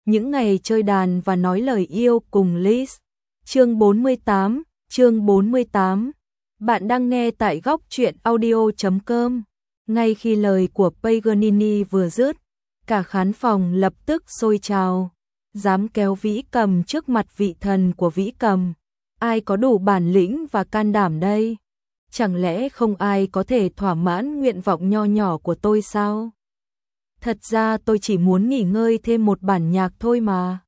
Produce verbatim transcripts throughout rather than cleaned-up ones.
những ngày chơi đàn và nói lời yêu cùng Liz. Chương bốn mươi tám, chương bốn mươi tám. Bạn đang nghe tại góc truyện audio chấm com. Ngay khi lời của Paganini vừa dứt, cả khán phòng lập tức sôi trào. Dám kéo Vĩ Cầm trước mặt vị thần của Vĩ Cầm, ai có đủ bản lĩnh và can đảm đây? Chẳng lẽ không ai có thể thỏa mãn nguyện vọng nho nhỏ của tôi sao? Thật ra tôi chỉ muốn nghỉ ngơi thêm một bản nhạc thôi mà.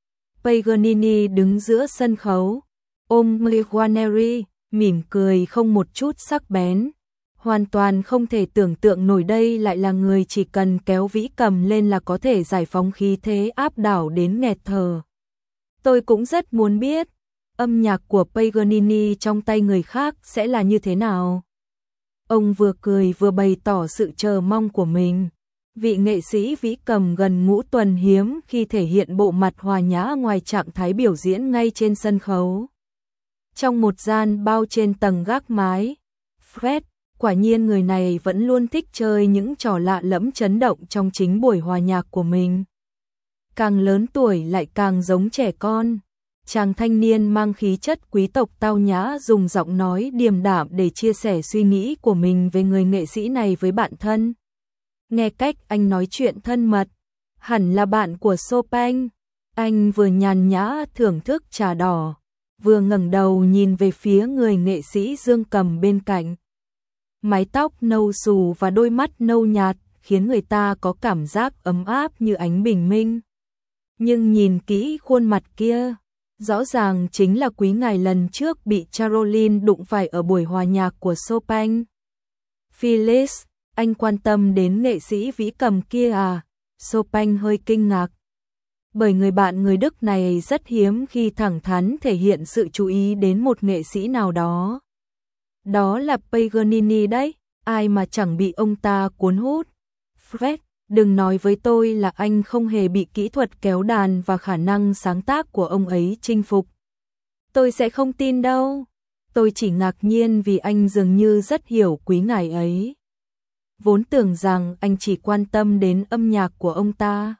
Paganini đứng giữa sân khấu, ôm Guarneri, mỉm cười không một chút sắc bén. Hoàn toàn không thể tưởng tượng nổi đây lại là người chỉ cần kéo Vĩ Cầm lên là có thể giải phóng khí thế áp đảo đến nghẹt thở. Tôi cũng rất muốn biết, âm nhạc của Paganini trong tay người khác sẽ là như thế nào. Ông vừa cười vừa bày tỏ sự chờ mong của mình. Vị nghệ sĩ Vĩ Cầm gần ngũ tuần hiếm khi thể hiện bộ mặt hòa nhã ngoài trạng thái biểu diễn ngay trên sân khấu. Trong một gian bao trên tầng gác mái, Fred, quả nhiên người này vẫn luôn thích chơi những trò lạ lẫm chấn động trong chính buổi hòa nhạc của mình. Càng lớn tuổi lại càng giống trẻ con. Chàng thanh niên mang khí chất quý tộc tao nhã dùng giọng nói điềm đạm để chia sẻ suy nghĩ của mình về người nghệ sĩ này với bạn thân. Nghe cách anh nói chuyện thân mật, hẳn là bạn của Chopin. Anh vừa nhàn nhã thưởng thức trà đỏ, vừa ngẩng đầu nhìn về phía người nghệ sĩ dương cầm bên cạnh. Mái tóc nâu xù và đôi mắt nâu nhạt khiến người ta có cảm giác ấm áp như ánh bình minh. Nhưng nhìn kỹ khuôn mặt kia, rõ ràng chính là quý ngài lần trước bị Caroline đụng phải ở buổi hòa nhạc của Chopin. Phyllis, anh quan tâm đến nghệ sĩ Vĩ Cầm kia à? Chopin hơi kinh ngạc. Bởi người bạn người Đức này rất hiếm khi thẳng thắn thể hiện sự chú ý đến một nghệ sĩ nào đó. Đó là Paganini đấy, ai mà chẳng bị ông ta cuốn hút. Fred, đừng nói với tôi là anh không hề bị kỹ thuật kéo đàn và khả năng sáng tác của ông ấy chinh phục. Tôi sẽ không tin đâu. Tôi chỉ ngạc nhiên vì anh dường như rất hiểu quý ngài ấy. Vốn tưởng rằng anh chỉ quan tâm đến âm nhạc của ông ta.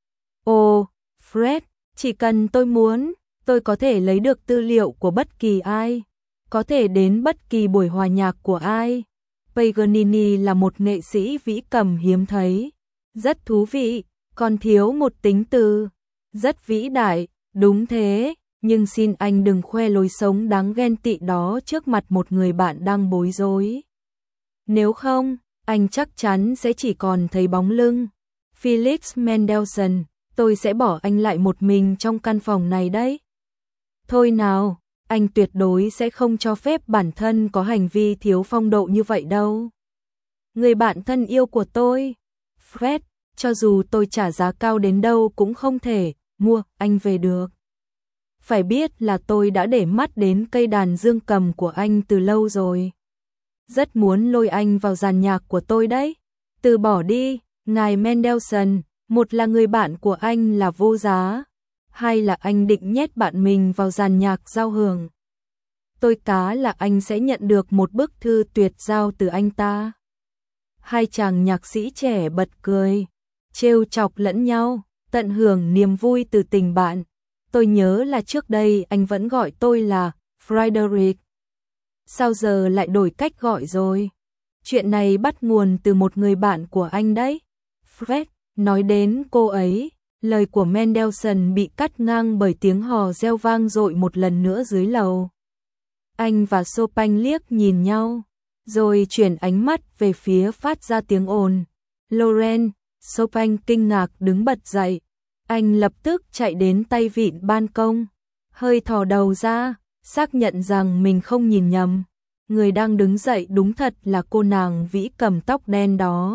Ồ, Fred, chỉ cần tôi muốn, tôi có thể lấy được tư liệu của bất kỳ ai, có thể đến bất kỳ buổi hòa nhạc của ai. Paganini là một nghệ sĩ Vĩ Cầm hiếm thấy, rất thú vị, còn thiếu một tính từ, rất vĩ đại, đúng thế, nhưng xin anh đừng khoe lối sống đáng ghen tị đó trước mặt một người bạn đang bối rối. Nếu không, anh chắc chắn sẽ chỉ còn thấy bóng lưng. Felix Mendelssohn, tôi sẽ bỏ anh lại một mình trong căn phòng này đấy. Thôi nào, anh tuyệt đối sẽ không cho phép bản thân có hành vi thiếu phong độ như vậy đâu. Người bạn thân yêu của tôi, Fred, cho dù tôi trả giá cao đến đâu cũng không thể mua anh về được. Phải biết là tôi đã để mắt đến cây đàn dương cầm của anh từ lâu rồi. Rất muốn lôi anh vào dàn nhạc của tôi đấy. Từ bỏ đi, ngài Mendelssohn, một là người bạn của anh là vô giá, hay là anh định nhét bạn mình vào dàn nhạc giao hưởng. Tôi cá là anh sẽ nhận được một bức thư tuyệt giao từ anh ta. Hai chàng nhạc sĩ trẻ bật cười, trêu chọc lẫn nhau, tận hưởng niềm vui từ tình bạn. Tôi nhớ là trước đây anh vẫn gọi tôi là Frederick. Sao giờ lại đổi cách gọi rồi? Chuyện này bắt nguồn từ một người bạn của anh đấy. Fred, nói đến cô ấy, lời của Mendelssohn bị cắt ngang bởi tiếng hò reo vang dội một lần nữa dưới lầu. Anh và Chopin liếc nhìn nhau, rồi chuyển ánh mắt về phía phát ra tiếng ồn. Loren, Chopin kinh ngạc đứng bật dậy. Anh lập tức chạy đến tay vịn ban công, hơi thò đầu ra, xác nhận rằng mình không nhìn nhầm. Người đang đứng dậy đúng thật là cô nàng Vĩ Cầm tóc đen đó.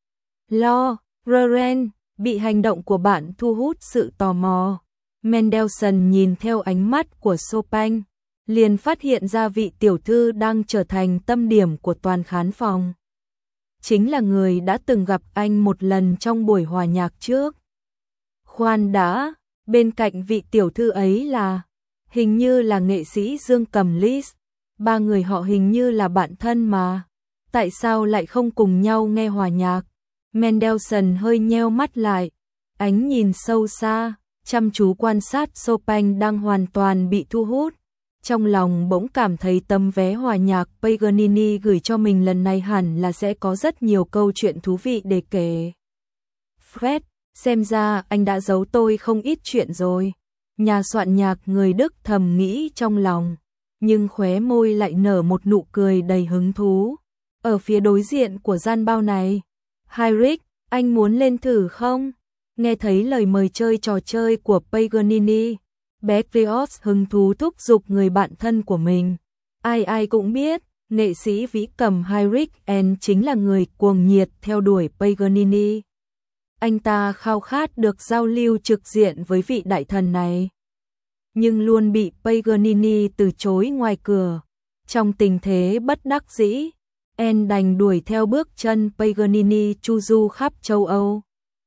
Lo, Loren, bị hành động của bạn thu hút sự tò mò. Mendelssohn nhìn theo ánh mắt của Chopin, liền phát hiện ra vị tiểu thư đang trở thành tâm điểm của toàn khán phòng. Chính là người đã từng gặp anh một lần trong buổi hòa nhạc trước. Khoan đã, bên cạnh vị tiểu thư ấy là, hình như là nghệ sĩ dương cầm Liz. Ba người họ hình như là bạn thân mà. Tại sao lại không cùng nhau nghe hòa nhạc? Mendelssohn hơi nheo mắt lại, ánh nhìn sâu xa, chăm chú quan sát Chopin đang hoàn toàn bị thu hút. Trong lòng bỗng cảm thấy tấm vé hòa nhạc Paganini gửi cho mình lần này hẳn là sẽ có rất nhiều câu chuyện thú vị để kể. Fred, xem ra anh đã giấu tôi không ít chuyện rồi. Nhà soạn nhạc người Đức thầm nghĩ trong lòng, nhưng khóe môi lại nở một nụ cười đầy hứng thú. Ở phía đối diện của gian bao này, Heinrich, anh muốn lên thử không? Nghe thấy lời mời chơi trò chơi của Paganini, Berlioz hứng thú thúc giục người bạn thân của mình. Ai ai cũng biết, nghệ sĩ vĩ cầm Heinrich N chính là người cuồng nhiệt theo đuổi Paganini. Anh ta khao khát được giao lưu trực diện với vị đại thần này, nhưng luôn bị Paganini từ chối ngoài cửa. Trong tình thế bất đắc dĩ, N đành đuổi theo bước chân Paganini chu du khắp châu Âu.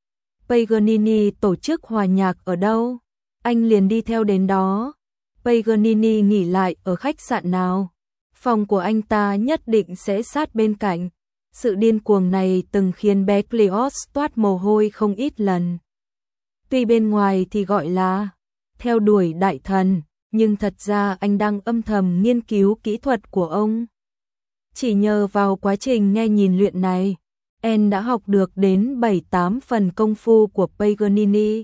Paganini tổ chức hòa nhạc ở đâu, anh liền đi theo đến đó. Paganini nghỉ lại ở khách sạn nào, phòng của anh ta nhất định sẽ sát bên cạnh. Sự điên cuồng này từng khiến Berlioz toát mồ hôi không ít lần. Tuy bên ngoài thì gọi là theo đuổi đại thần, nhưng thật ra anh đang âm thầm nghiên cứu kỹ thuật của ông. Chỉ nhờ vào quá trình nghe nhìn luyện này, N đã học được đến bảy tám phần công phu của Paganini.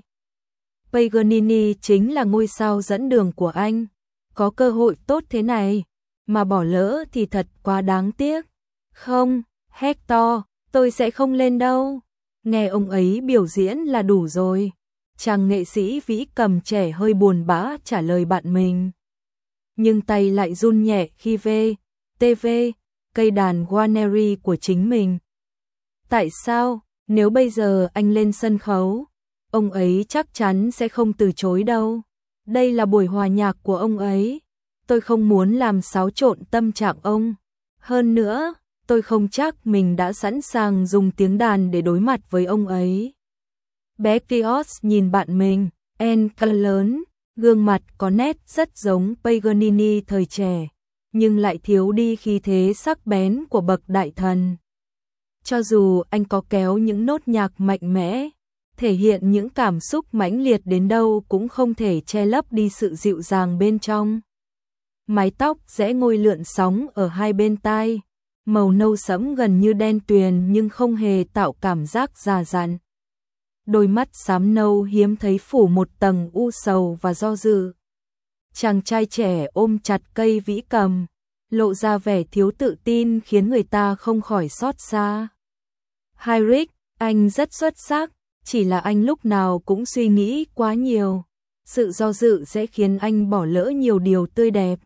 Paganini chính là ngôi sao dẫn đường của anh. Có cơ hội tốt thế này, mà bỏ lỡ thì thật quá đáng tiếc. Không, Hector, tôi sẽ không lên đâu. Nghe ông ấy biểu diễn là đủ rồi. Chàng nghệ sĩ vĩ cầm trẻ hơi buồn bã trả lời bạn mình. Nhưng tay lại run nhẹ khi về tê vê, cây đàn Guarneri của chính mình. Tại sao, nếu bây giờ anh lên sân khấu, ông ấy chắc chắn sẽ không từ chối đâu. Đây là buổi hòa nhạc của ông ấy. Tôi không muốn làm xáo trộn tâm trạng ông. Hơn nữa, tôi không chắc mình đã sẵn sàng dùng tiếng đàn để đối mặt với ông ấy. Berlioz nhìn bạn mình, N cao lớn, gương mặt có nét rất giống Paganini thời trẻ, nhưng lại thiếu đi khí thế sắc bén của bậc đại thần. Cho dù anh có kéo những nốt nhạc mạnh mẽ, thể hiện những cảm xúc mãnh liệt đến đâu cũng không thể che lấp đi sự dịu dàng bên trong. Mái tóc rẽ ngôi lượn sóng ở hai bên tai, màu nâu sẫm gần như đen tuyền nhưng không hề tạo cảm giác già dặn. Đôi mắt xám nâu hiếm thấy phủ một tầng u sầu và do dự. Chàng trai trẻ ôm chặt cây vĩ cầm, lộ ra vẻ thiếu tự tin khiến người ta không khỏi xót xa. Heinrich, anh rất xuất sắc, chỉ là anh lúc nào cũng suy nghĩ quá nhiều. Sự do dự sẽ khiến anh bỏ lỡ nhiều điều tươi đẹp.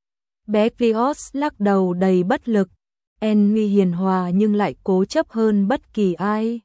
Berlioz lắc đầu đầy bất lực. En nguy hiền hòa nhưng lại cố chấp hơn bất kỳ ai.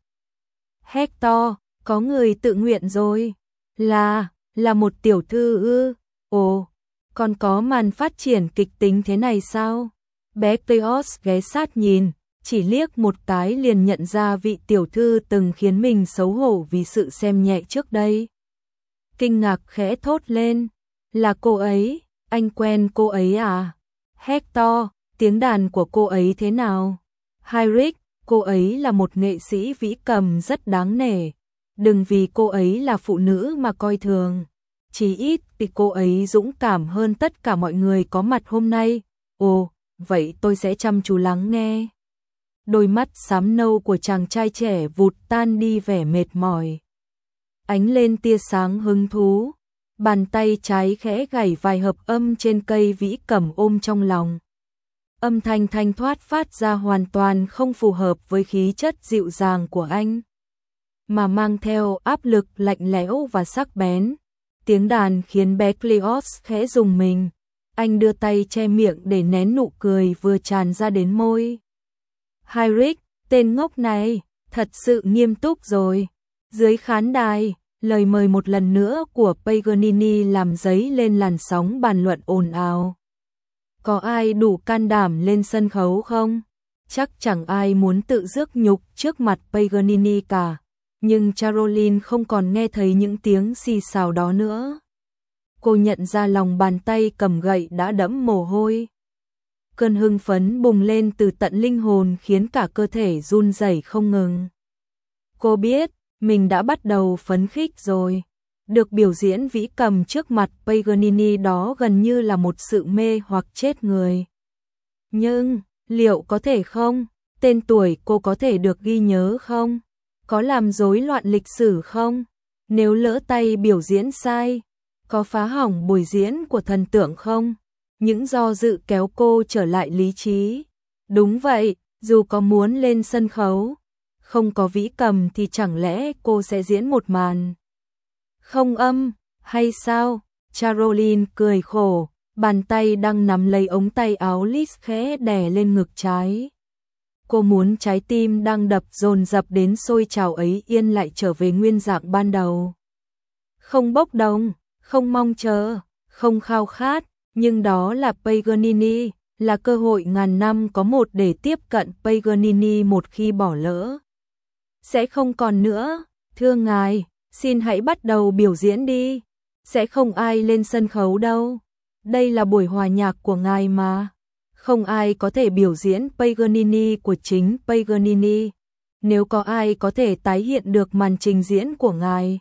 Hector, có người tự nguyện rồi. Là, là một tiểu thư ư? Ồ, còn có màn phát triển kịch tính thế này sao? Berlioz ghé sát nhìn, chỉ liếc một cái liền nhận ra vị tiểu thư từng khiến mình xấu hổ vì sự xem nhẹ trước đây. Kinh ngạc khẽ thốt lên, là cô ấy, anh quen cô ấy à? Hector, tiếng đàn của cô ấy thế nào? Heinrich, cô ấy là một nghệ sĩ vĩ cầm rất đáng nể. Đừng vì cô ấy là phụ nữ mà coi thường. Chỉ ít thì cô ấy dũng cảm hơn tất cả mọi người có mặt hôm nay. Ồ, vậy tôi sẽ chăm chú lắng nghe. Đôi mắt xám nâu của chàng trai trẻ vụt tan đi vẻ mệt mỏi. Ánh lên tia sáng hứng thú. Bàn tay trái khẽ gảy vài hợp âm trên cây vĩ cầm ôm trong lòng. Âm thanh thanh thoát phát ra hoàn toàn không phù hợp với khí chất dịu dàng của anh, mà mang theo áp lực lạnh lẽo và sắc bén. Tiếng đàn khiến Berlioz khẽ rùng mình. Anh đưa tay che miệng để nén nụ cười vừa tràn ra đến môi. Heinrich, tên ngốc này, thật sự nghiêm túc rồi. Dưới khán đài, lời mời một lần nữa của Paganini làm dấy lên làn sóng bàn luận ồn ào. Có ai đủ can đảm lên sân khấu không? Chắc chẳng ai muốn tự rước nhục trước mặt Paganini cả. Nhưng Caroline không còn nghe thấy những tiếng xì xào đó nữa. Cô nhận ra lòng bàn tay cầm gậy đã đẫm mồ hôi. Cơn hưng phấn bùng lên từ tận linh hồn khiến cả cơ thể run rẩy không ngừng. Cô biết, mình đã bắt đầu phấn khích rồi. Được biểu diễn vĩ cầm trước mặt Paganini đó gần như là một sự mê hoặc chết người. Nhưng, liệu có thể không? Tên tuổi cô có thể được ghi nhớ không? Có làm rối loạn lịch sử không? Nếu lỡ tay biểu diễn sai, có phá hỏng buổi diễn của thần tượng không? Những do dự kéo cô trở lại lý trí. Đúng vậy, dù có muốn lên sân khấu, không có vĩ cầm thì chẳng lẽ cô sẽ diễn một màn không âm, hay sao? Caroline cười khổ, bàn tay đang nắm lấy ống tay áo Liz khẽ đè lên ngực trái. Cô muốn trái tim đang đập dồn dập đến sôi trào ấy yên lại trở về nguyên dạng ban đầu. Không bốc đồng, không mong chờ, không khao khát, nhưng đó là Paganini, là cơ hội ngàn năm có một để tiếp cận Paganini một khi bỏ lỡ. Sẽ không còn nữa, thưa ngài, xin hãy bắt đầu biểu diễn đi, sẽ không ai lên sân khấu đâu. Đây là buổi hòa nhạc của ngài mà. Không ai có thể biểu diễn Paganini của chính Paganini. Nếu có ai có thể tái hiện được màn trình diễn của ngài,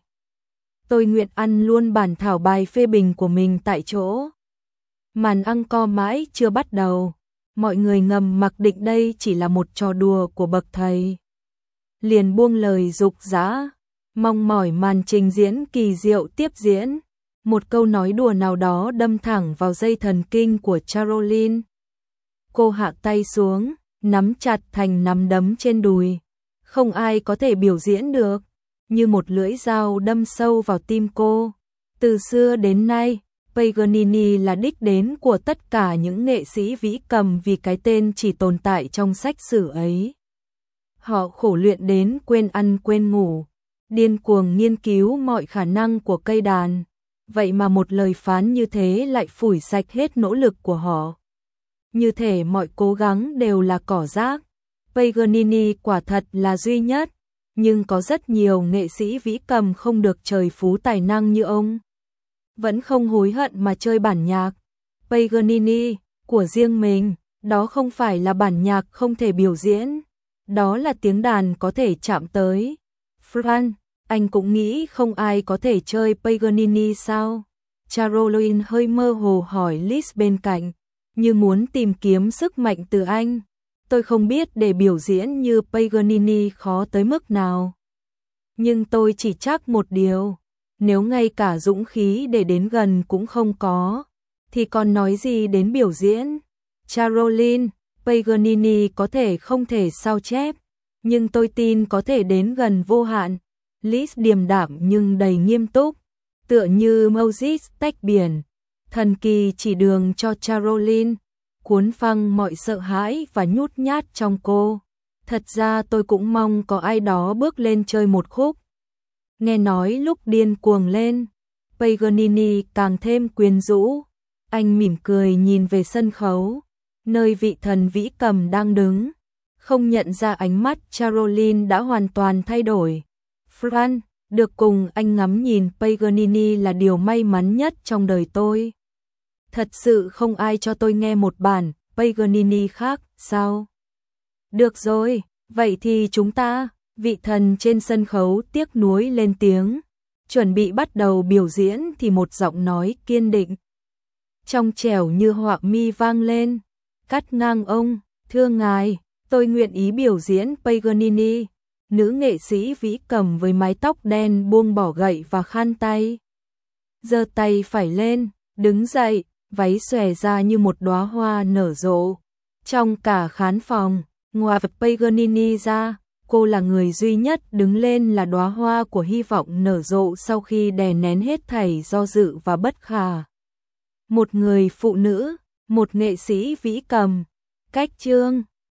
tôi nguyện ăn luôn bản thảo bài phê bình của mình tại chỗ. Màn encore mãi chưa bắt đầu, mọi người ngầm mặc định đây chỉ là một trò đùa của bậc thầy. Liền buông lời dục dã, mong mỏi màn trình diễn kỳ diệu tiếp diễn. Một câu nói đùa nào đó đâm thẳng vào dây thần kinh của Caroline. Cô hạ tay xuống, nắm chặt thành nắm đấm trên đùi. Không ai có thể biểu diễn được, như một lưỡi dao đâm sâu vào tim cô. Từ xưa đến nay, Paganini là đích đến của tất cả những nghệ sĩ vĩ cầm vì cái tên chỉ tồn tại trong sách sử ấy. Họ khổ luyện đến quên ăn quên ngủ, điên cuồng nghiên cứu mọi khả năng của cây đàn. Vậy mà một lời phán như thế lại phủi sạch hết nỗ lực của họ. Như thể mọi cố gắng đều là cỏ rác. Paganini quả thật là duy nhất, nhưng có rất nhiều nghệ sĩ vĩ cầm không được trời phú tài năng như ông. Vẫn không hối hận mà chơi bản nhạc Paganini của riêng mình, đó không phải là bản nhạc không thể biểu diễn, đó là tiếng đàn có thể chạm tới. Franz, anh cũng nghĩ không ai có thể chơi Paganini sao? Caroline hơi mơ hồ hỏi Liz bên cạnh, như muốn tìm kiếm sức mạnh từ anh. Tôi không biết để biểu diễn như Paganini khó tới mức nào. Nhưng tôi chỉ chắc một điều, nếu ngay cả dũng khí để đến gần cũng không có, thì còn nói gì đến biểu diễn. Caroline, Paganini có thể không thể sao chép, nhưng tôi tin có thể đến gần vô hạn. Liz điềm đạm nhưng đầy nghiêm túc, tựa như Moses tách biển, thần kỳ chỉ đường cho Caroline, cuốn phăng mọi sợ hãi và nhút nhát trong cô. Thật ra tôi cũng mong có ai đó bước lên chơi một khúc. Nghe nói lúc điên cuồng lên, Paganini càng thêm quyến rũ. Anh mỉm cười nhìn về sân khấu, nơi vị thần vĩ cầm đang đứng, không nhận ra ánh mắt Caroline đã hoàn toàn thay đổi. Franz, được cùng anh ngắm nhìn Paganini là điều may mắn nhất trong đời tôi. Thật sự không ai cho tôi nghe một bản Paganini khác, sao? Được rồi, vậy thì chúng ta, vị thần trên sân khấu tiếc nuối lên tiếng, chuẩn bị bắt đầu biểu diễn thì một giọng nói kiên định, trong trẻo như họa mi vang lên, cắt ngang ông, thưa ngài, tôi nguyện ý biểu diễn Paganini. Nữ nghệ sĩ vĩ cầm với mái tóc đen buông bỏ gậy và khăn tay. Giơ tay phải lên, đứng dậy, váy xòe ra như một đóa hoa nở rộ. Trong cả khán phòng, ngoài Paganini ra, cô là người duy nhất đứng lên là đóa hoa của hy vọng nở rộ sau khi đè nén hết thảy do dự và bất khả. Một người phụ nữ, một nghệ sĩ vĩ cầm, cách chương